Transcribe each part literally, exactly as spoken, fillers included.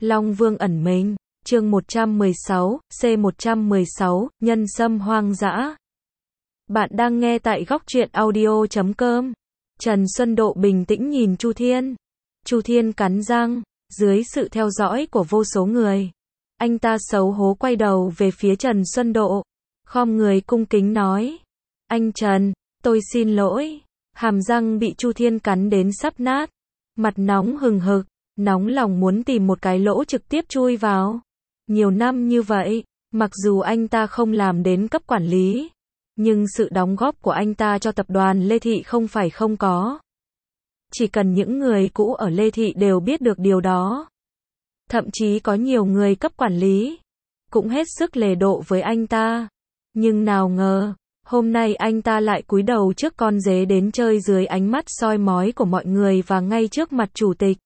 Long Vương ẩn mình, chương một trăm mười sáu, C một trăm mười sáu, Nhân Sâm Hoang Dã. Bạn đang nghe tại góc truyện audio chấm com. Trần Xuân Độ bình tĩnh nhìn Chu Thiên. Chu Thiên cắn răng, dưới sự theo dõi của vô số người. Anh ta xấu hổ quay đầu về phía Trần Xuân Độ, khom người cung kính nói: "Anh Trần, tôi xin lỗi." Hàm răng bị Chu Thiên cắn đến sắp nát, mặt nóng hừng hực, nóng lòng muốn tìm một cái lỗ trực tiếp chui vào. Nhiều năm như vậy, mặc dù anh ta không làm đến cấp quản lý, nhưng sự đóng góp của anh ta cho tập đoàn Lê Thị không phải không có. Chỉ cần những người cũ ở Lê Thị đều biết được điều đó. Thậm chí có nhiều người cấp quản lý cũng hết sức lề độ với anh ta. Nhưng nào ngờ, hôm nay anh ta lại cúi đầu trước con dế đến chơi dưới ánh mắt soi mói của mọi người và ngay trước mặt chủ tịch.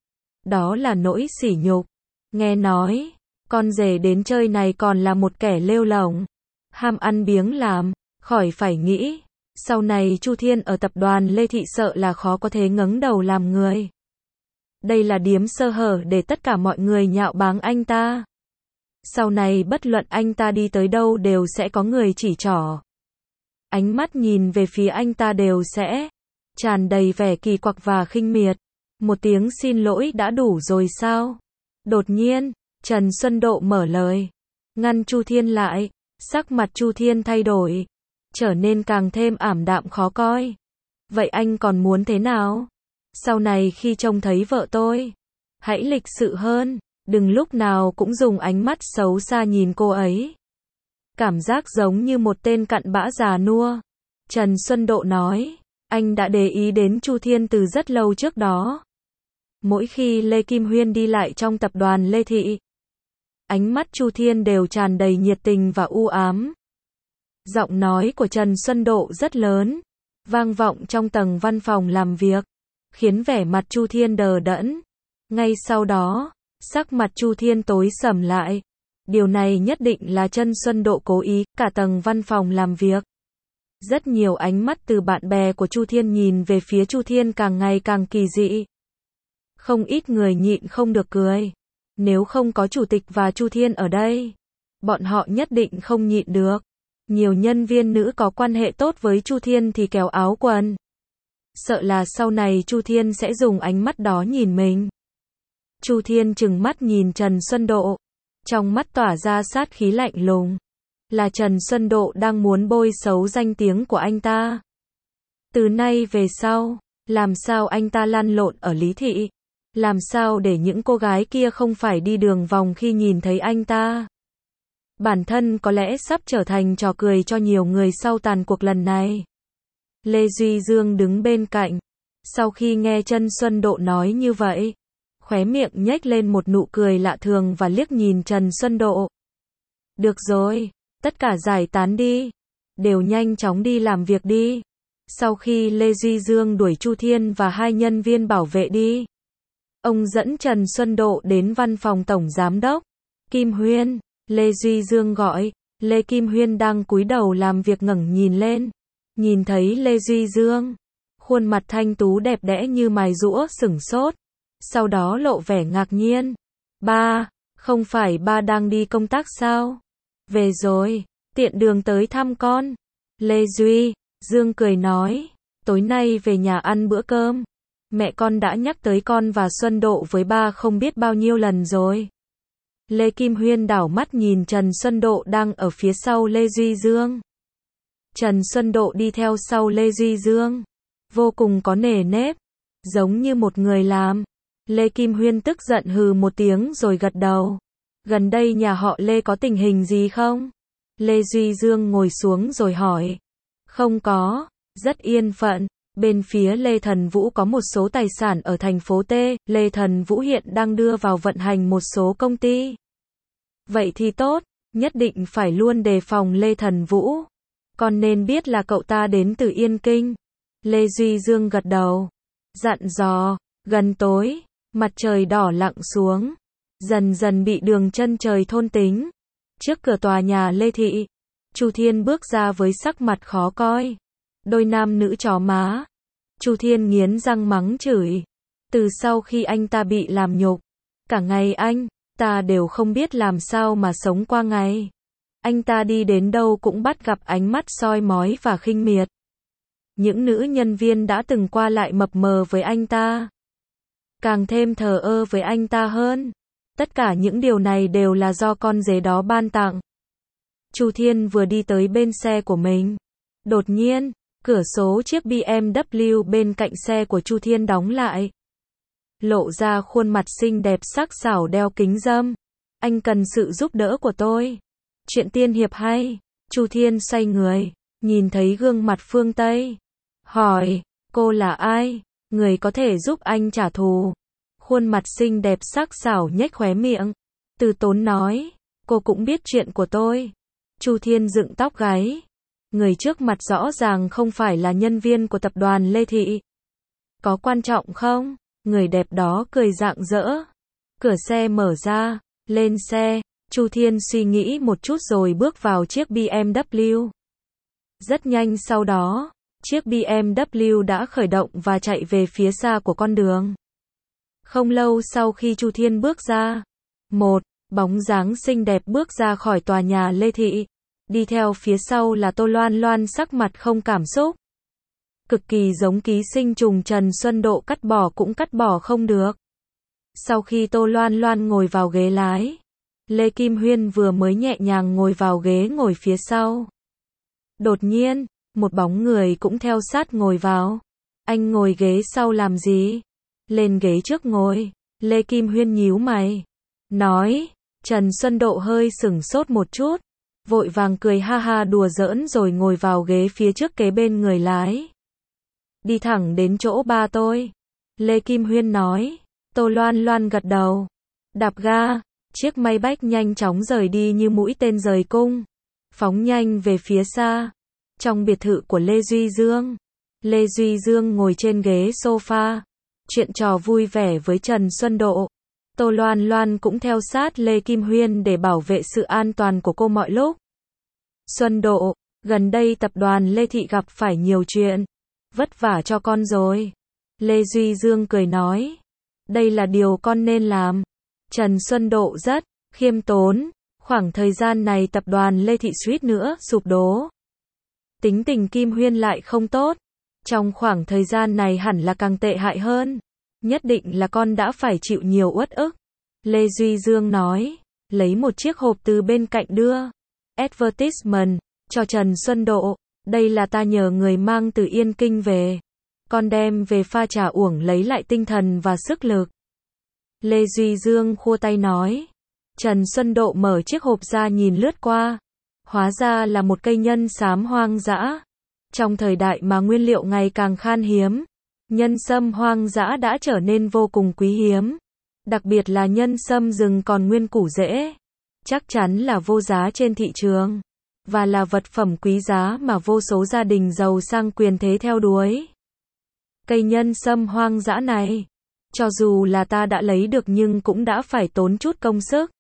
Đó là nỗi sỉ nhục. Nghe nói, con dế đến chơi này còn là một kẻ lêu lổng, ham ăn biếng làm, khỏi phải nghĩ. Sau này Chu Thiên ở tập đoàn Lê Thị sợ là khó có thể ngẩng đầu làm người. Đây là điểm sơ hở để tất cả mọi người nhạo báng anh ta. Sau này bất luận anh ta đi tới đâu đều sẽ có người chỉ trỏ. Ánh mắt nhìn về phía anh ta đều sẽ tràn đầy vẻ kỳ quặc và khinh miệt. Một tiếng xin lỗi đã đủ rồi sao? Đột nhiên, Trần Xuân Độ mở lời, ngăn Chu Thiên lại. Sắc mặt Chu Thiên thay đổi, trở nên càng thêm ảm đạm khó coi. Vậy anh còn muốn thế nào? Sau này khi trông thấy vợ tôi, hãy lịch sự hơn, đừng lúc nào cũng dùng ánh mắt xấu xa nhìn cô ấy. Cảm giác giống như một tên cặn bã già nua. Trần Xuân Độ nói, anh đã để ý đến Chu Thiên từ rất lâu trước đó. Mỗi khi Lê Kim Huyên đi lại trong tập đoàn Lê Thị, ánh mắt Chu Thiên đều tràn đầy nhiệt tình và u ám. Giọng nói của Trần Xuân Độ rất lớn, vang vọng trong tầng văn phòng làm việc, khiến vẻ mặt Chu Thiên đờ đẫn. Ngay sau đó, sắc mặt Chu Thiên tối sầm lại. Điều này nhất định là Trần Xuân Độ cố ý. Cả tầng văn phòng làm việc, rất nhiều ánh mắt từ bạn bè của Chu Thiên nhìn về phía Chu Thiên càng ngày càng kỳ dị. Không ít người nhịn không được cười. Nếu không có chủ tịch và Chu Thiên ở đây, bọn họ nhất định không nhịn được. Nhiều nhân viên nữ có quan hệ tốt với Chu Thiên thì kéo áo quần. Sợ là sau này Chu Thiên sẽ dùng ánh mắt đó nhìn mình. Chu Thiên trừng mắt nhìn Trần Xuân Độ, trong mắt tỏa ra sát khí lạnh lùng. Là Trần Xuân Độ đang muốn bôi xấu danh tiếng của anh ta. Từ nay về sau, làm sao anh ta lăn lộn ở Lý Thị? Làm sao để những cô gái kia không phải đi đường vòng khi nhìn thấy anh ta? Bản thân có lẽ sắp trở thành trò cười cho nhiều người sau tàn cuộc lần này. Lê Duy Dương đứng bên cạnh. Sau khi nghe Trần Xuân Độ nói như vậy, khóe miệng nhếch lên một nụ cười lạ thường và liếc nhìn Trần Xuân Độ. Được rồi, tất cả giải tán đi. Đều nhanh chóng đi làm việc đi. Sau khi Lê Duy Dương đuổi Chu Thiên và hai nhân viên bảo vệ đi, ông dẫn Trần Xuân Độ đến văn phòng tổng giám đốc Kim Huyên. Lê Duy Dương gọi. Lê Kim Huyên đang cúi đầu làm việc ngẩng nhìn lên. Nhìn thấy Lê Duy Dương, khuôn mặt thanh tú đẹp đẽ như mài giũa sửng sốt. Sau đó lộ vẻ ngạc nhiên. Ba, không phải ba đang đi công tác sao? Về rồi, tiện đường tới thăm con. Lê Duy Dương cười nói, tối nay về nhà ăn bữa cơm. Mẹ con đã nhắc tới con và Xuân Độ với ba không biết bao nhiêu lần rồi. Lê Kim Huyên đảo mắt nhìn Trần Xuân Độ đang ở phía sau Lê Duy Dương. Trần Xuân Độ đi theo sau Lê Duy Dương, vô cùng có nề nếp, giống như một người làm. Lê Kim Huyên tức giận hừ một tiếng rồi gật đầu. Gần đây nhà họ Lê có tình hình gì không? Lê Duy Dương ngồi xuống rồi hỏi. Không có, rất yên phận. Bên phía Lê Thần Vũ có một số tài sản ở thành phố T. Lê Thần Vũ hiện đang đưa vào vận hành một số công ty. Vậy thì tốt, nhất định phải luôn đề phòng Lê Thần Vũ. Con nên biết là cậu ta đến từ Yên Kinh. Lê Duy Dương gật đầu, dặn dò. Gần tối, mặt trời đỏ lặn xuống, dần dần bị đường chân trời thôn tính. Trước cửa tòa nhà Lê Thị, Chu Thiên bước ra với sắc mặt khó coi. Đôi nam nữ chó má. Chu Thiên nghiến răng mắng chửi. Từ sau khi anh ta bị làm nhục, Cả ngày anh, ta đều không biết làm sao mà sống qua ngày. Anh ta đi đến đâu cũng bắt gặp ánh mắt soi mói và khinh miệt. Những nữ nhân viên đã từng qua lại mập mờ với anh ta, càng thêm thờ ơ với anh ta hơn. Tất cả những điều này đều là do con dế đó ban tặng. Chu Thiên vừa đi tới bên xe của mình. Đột nhiên, cửa số chiếc bê em vê bên cạnh xe của Chu Thiên đóng lại. Lộ ra khuôn mặt xinh đẹp sắc sảo đeo kính râm. Anh cần sự giúp đỡ của tôi. Chuyện tiên hiệp hay? Chu Thiên xoay người, nhìn thấy gương mặt Phương Tây. Hỏi, cô là ai? Người có thể giúp anh trả thù. Khuôn mặt xinh đẹp sắc sảo nhếch khóe miệng. Từ tốn nói, cô cũng biết chuyện của tôi. Chu Thiên dựng tóc gáy. Người trước mặt rõ ràng không phải là nhân viên của tập đoàn Lê Thị. Có quan trọng không? Người đẹp đó cười rạng rỡ. Cửa xe mở ra, lên xe. Chu Thiên suy nghĩ một chút rồi bước vào chiếc bê em vê. Rất nhanh sau đó, chiếc bê em vê đã khởi động và chạy về phía xa của con đường. Không lâu sau khi Chu Thiên bước ra, một bóng dáng xinh đẹp bước ra khỏi tòa nhà Lê Thị. Đi theo phía sau là Tô Loan Loan sắc mặt không cảm xúc. Cực kỳ giống ký sinh trùng Trần Xuân Độ, cắt bỏ cũng cắt bỏ không được. Sau khi Tô Loan Loan ngồi vào ghế lái, Lê Kim Huyên vừa mới nhẹ nhàng ngồi vào ghế ngồi phía sau. Đột nhiên, một bóng người cũng theo sát ngồi vào. Anh ngồi ghế sau làm gì? Lên ghế trước ngồi. Lê Kim Huyên nhíu mày, nói. Trần Xuân Độ hơi sửng sốt một chút, vội vàng cười ha ha đùa giỡn rồi ngồi vào ghế phía trước kế bên người lái. Đi thẳng đến chỗ ba tôi. Lê Kim Huyên nói. Tô Loan Loan gật đầu. Đạp ga, chiếc máy bách nhanh chóng rời đi như mũi tên rời cung, phóng nhanh về phía xa. Trong biệt thự của Lê Duy Dương, Lê Duy Dương ngồi trên ghế sofa, chuyện trò vui vẻ với Trần Xuân Độ. Tô Loan Loan cũng theo sát Lê Kim Huyên để bảo vệ sự an toàn của cô mọi lúc. Xuân Độ, gần đây tập đoàn Lê Thị gặp phải nhiều chuyện, vất vả cho con rồi. Lê Duy Dương cười nói. Đây là điều con nên làm. Trần Xuân Độ rất khiêm tốn. Khoảng thời gian này tập đoàn Lê Thị suýt nữa sụp đổ. Tính tình Kim Huyên lại không tốt. Trong khoảng thời gian này hẳn là càng tệ hại hơn. Nhất định là con đã phải chịu nhiều uất ức. Lê Duy Dương nói. Lấy một chiếc hộp từ bên cạnh đưa advertisement cho Trần Xuân Độ. Đây là ta nhờ người mang từ Yên Kinh về. Con đem về pha trà uổng lấy lại tinh thần và sức lực. Lê Duy Dương khua tay nói. Trần Xuân Độ mở chiếc hộp ra nhìn lướt qua. Hóa ra là một cây nhân sám hoang dã. Trong thời đại mà nguyên liệu ngày càng khan hiếm, nhân sâm hoang dã đã trở nên vô cùng quý hiếm. Đặc biệt là nhân sâm rừng còn nguyên củ rễ. Chắc chắn là vô giá trên thị trường. Và là vật phẩm quý giá mà vô số gia đình giàu sang quyền thế theo đuổi. Cây nhân sâm hoang dã này, cho dù là ta đã lấy được nhưng cũng đã phải tốn chút công sức.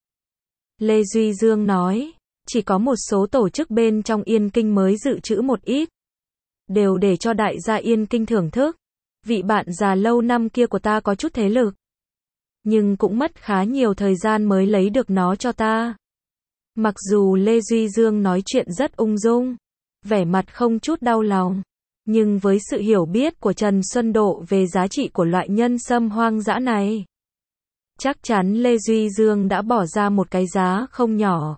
Lê Duy Dương nói, chỉ có một số tổ chức bên trong Yên Kinh mới dự trữ một ít. Đều để cho đại gia Yên Kinh thưởng thức. Vị bạn già lâu năm kia của ta có chút thế lực. Nhưng cũng mất khá nhiều thời gian mới lấy được nó cho ta. Mặc dù Lê Duy Dương nói chuyện rất ung dung, vẻ mặt không chút đau lòng. Nhưng với sự hiểu biết của Trần Xuân Độ về giá trị của loại nhân sâm hoang dã này, chắc chắn Lê Duy Dương đã bỏ ra một cái giá không nhỏ.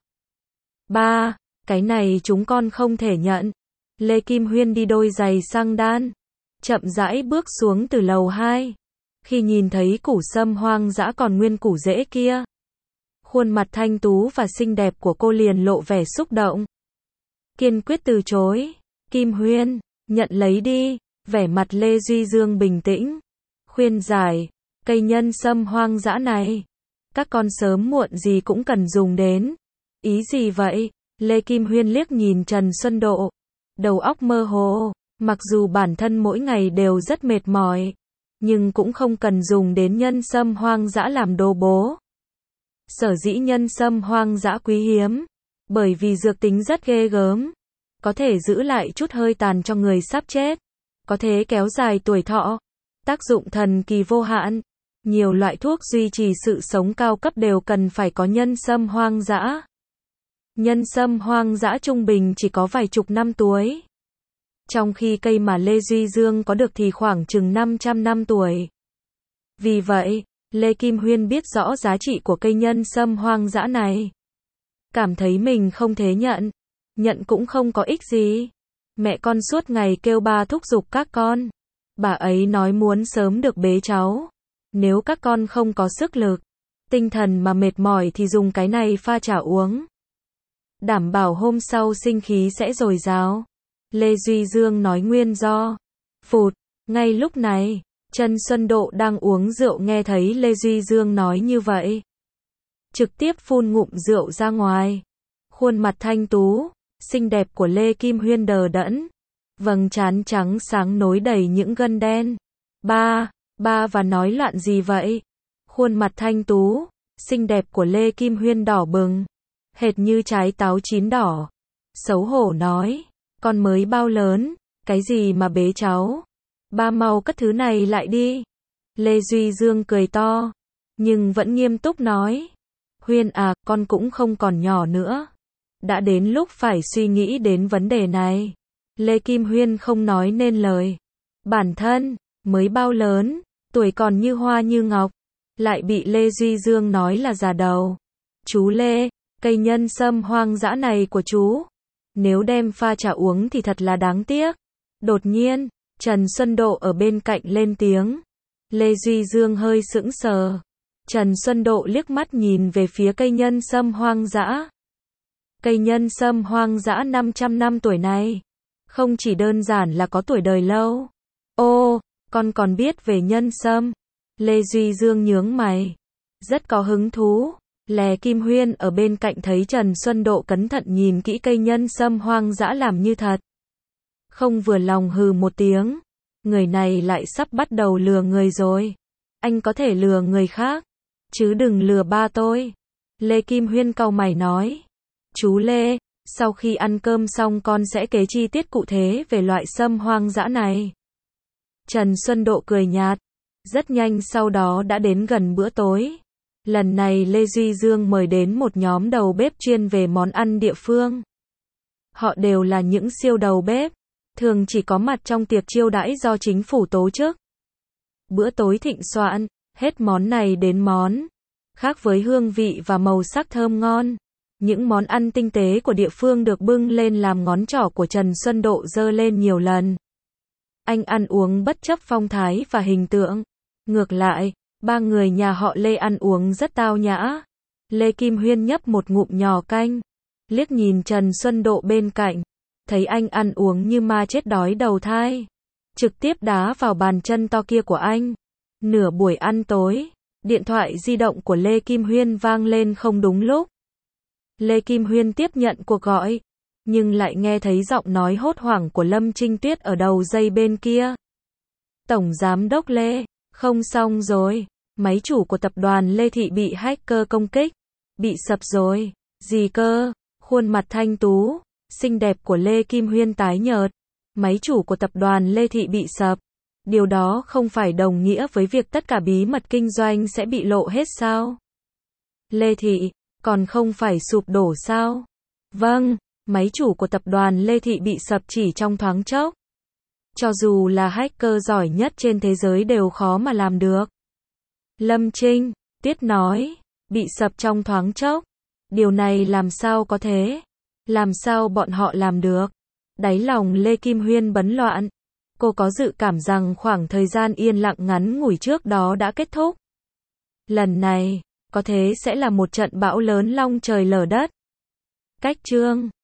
Ba, cái này chúng con không thể nhận. Lê Kim Huyên đi đôi giày sang đan, chậm rãi bước xuống từ lầu hai. Khi nhìn thấy củ sâm hoang dã còn nguyên củ rễ kia, khuôn mặt thanh tú và xinh đẹp của cô liền lộ vẻ xúc động. Kiên quyết từ chối. Kim Huyên, nhận lấy đi. Vẻ mặt Lê Duy Dương bình tĩnh, khuyên giải. Cây nhân sâm hoang dã này, các con sớm muộn gì cũng cần dùng đến. Ý gì vậy? Lê Kim Huyên liếc nhìn Trần Xuân Độ, đầu óc mơ hồ. Mặc dù bản thân mỗi ngày đều rất mệt mỏi, nhưng cũng không cần dùng đến nhân sâm hoang dã làm đồ bố. Sở dĩ nhân sâm hoang dã quý hiếm, bởi vì dược tính rất ghê gớm, có thể giữ lại chút hơi tàn cho người sắp chết, có thể kéo dài tuổi thọ, tác dụng thần kỳ vô hạn. Nhiều loại thuốc duy trì sự sống cao cấp đều cần phải có nhân sâm hoang dã. Nhân sâm hoang dã trung bình chỉ có vài chục năm tuổi. Trong khi cây mà Lê Duy Dương có được thì khoảng chừng năm trăm năm tuổi. Vì vậy, Lê Kim Huyên biết rõ giá trị của cây nhân sâm hoang dã này. Cảm thấy mình không thể nhận. Nhận cũng không có ích gì. Mẹ con suốt ngày kêu ba thúc giục các con. Bà ấy nói muốn sớm được bế cháu. Nếu các con không có sức lực, tinh thần mà mệt mỏi thì dùng cái này pha trà uống. Đảm bảo hôm sau sinh khí sẽ dồi dào. Lê Duy Dương nói nguyên do. Phụt, ngay lúc này, Trần Xuân Độ đang uống rượu nghe thấy Lê Duy Dương nói như vậy. Trực tiếp phun ngụm rượu ra ngoài. Khuôn mặt thanh tú, xinh đẹp của Lê Kim Huyên đờ đẫn. Vầng trán trắng sáng nối đầy những gân đen. Ba, ba và nói loạn gì vậy? Khuôn mặt thanh tú, xinh đẹp của Lê Kim Huyên đỏ bừng. Hệt như trái táo chín đỏ. Xấu hổ nói. Con mới bao lớn, cái gì mà bế cháu? Ba mau cất thứ này lại đi. Lê Duy Dương cười to, nhưng vẫn nghiêm túc nói. Huyên à, con cũng không còn nhỏ nữa. Đã đến lúc phải suy nghĩ đến vấn đề này. Lê Kim Huyên không nói nên lời. Bản thân, mới bao lớn, tuổi còn như hoa như ngọc. Lại bị Lê Duy Dương nói là già đầu. Chú Lê, cây nhân sâm hoang dã này của chú. Nếu đem pha trà uống thì thật là đáng tiếc. Đột nhiên, Trần Xuân Độ ở bên cạnh lên tiếng. Lê Duy Dương hơi sững sờ. Trần Xuân Độ liếc mắt nhìn về phía cây nhân sâm hoang dã. Cây nhân sâm hoang dã năm trăm năm tuổi này, không chỉ đơn giản là có tuổi đời lâu. Ô, con còn biết về nhân sâm. Lê Duy Dương nhướng mày. Rất có hứng thú. Lê Kim Huyên ở bên cạnh thấy Trần Xuân Độ cẩn thận nhìn kỹ cây nhân sâm hoang dã làm như thật. Không vừa lòng hừ một tiếng. Người này lại sắp bắt đầu lừa người rồi. Anh có thể lừa người khác, chứ đừng lừa ba tôi. Lê Kim Huyên cau mày nói. Chú Lê, sau khi ăn cơm xong con sẽ kể chi tiết cụ thể về loại sâm hoang dã này. Trần Xuân Độ cười nhạt. Rất nhanh sau đó đã đến gần bữa tối. Lần này Lê Duy Dương mời đến một nhóm đầu bếp chuyên về món ăn địa phương. Họ đều là những siêu đầu bếp, thường chỉ có mặt trong tiệc chiêu đãi do chính phủ tổ chức. Bữa tối thịnh soạn, hết món này đến món khác với hương vị và màu sắc thơm ngon. Những món ăn tinh tế của địa phương được bưng lên làm ngón trỏ của Trần Xuân Độ giơ lên nhiều lần. Anh ăn uống bất chấp phong thái và hình tượng. Ngược lại, ba người nhà họ Lê ăn uống rất tao nhã. Lê Kim Huyên nhấp một ngụm nhỏ canh, liếc nhìn Trần Xuân Độ bên cạnh, thấy anh ăn uống như ma chết đói đầu thai, trực tiếp đá vào bàn chân to kia của anh. Nửa buổi ăn tối, điện thoại di động của Lê Kim Huyên vang lên không đúng lúc. Lê Kim Huyên tiếp nhận cuộc gọi, nhưng lại nghe thấy giọng nói hốt hoảng của Lâm Trinh Tuyết ở đầu dây bên kia. Tổng Giám đốc Lê, không xong rồi, máy chủ của tập đoàn Lê Thị bị hacker công kích, bị sập rồi. Gì cơ? Khuôn mặt thanh tú, xinh đẹp của Lê Kim Huyên tái nhợt. Máy chủ của tập đoàn Lê Thị bị sập. Điều đó không phải đồng nghĩa với việc tất cả bí mật kinh doanh sẽ bị lộ hết sao? Lê Thị, còn không phải sụp đổ sao? Vâng, máy chủ của tập đoàn Lê Thị bị sập chỉ trong thoáng chốc. Cho dù là hacker giỏi nhất trên thế giới đều khó mà làm được. Lâm Trinh Tuyết nói, bị sập trong thoáng chốc. Điều này làm sao có thế? Làm sao bọn họ làm được? Đáy lòng Lê Kim Huyên bấn loạn. Cô có dự cảm rằng khoảng thời gian yên lặng ngắn ngủi trước đó đã kết thúc. Lần này, có thế sẽ là một trận bão lớn long trời lở đất. Cách chương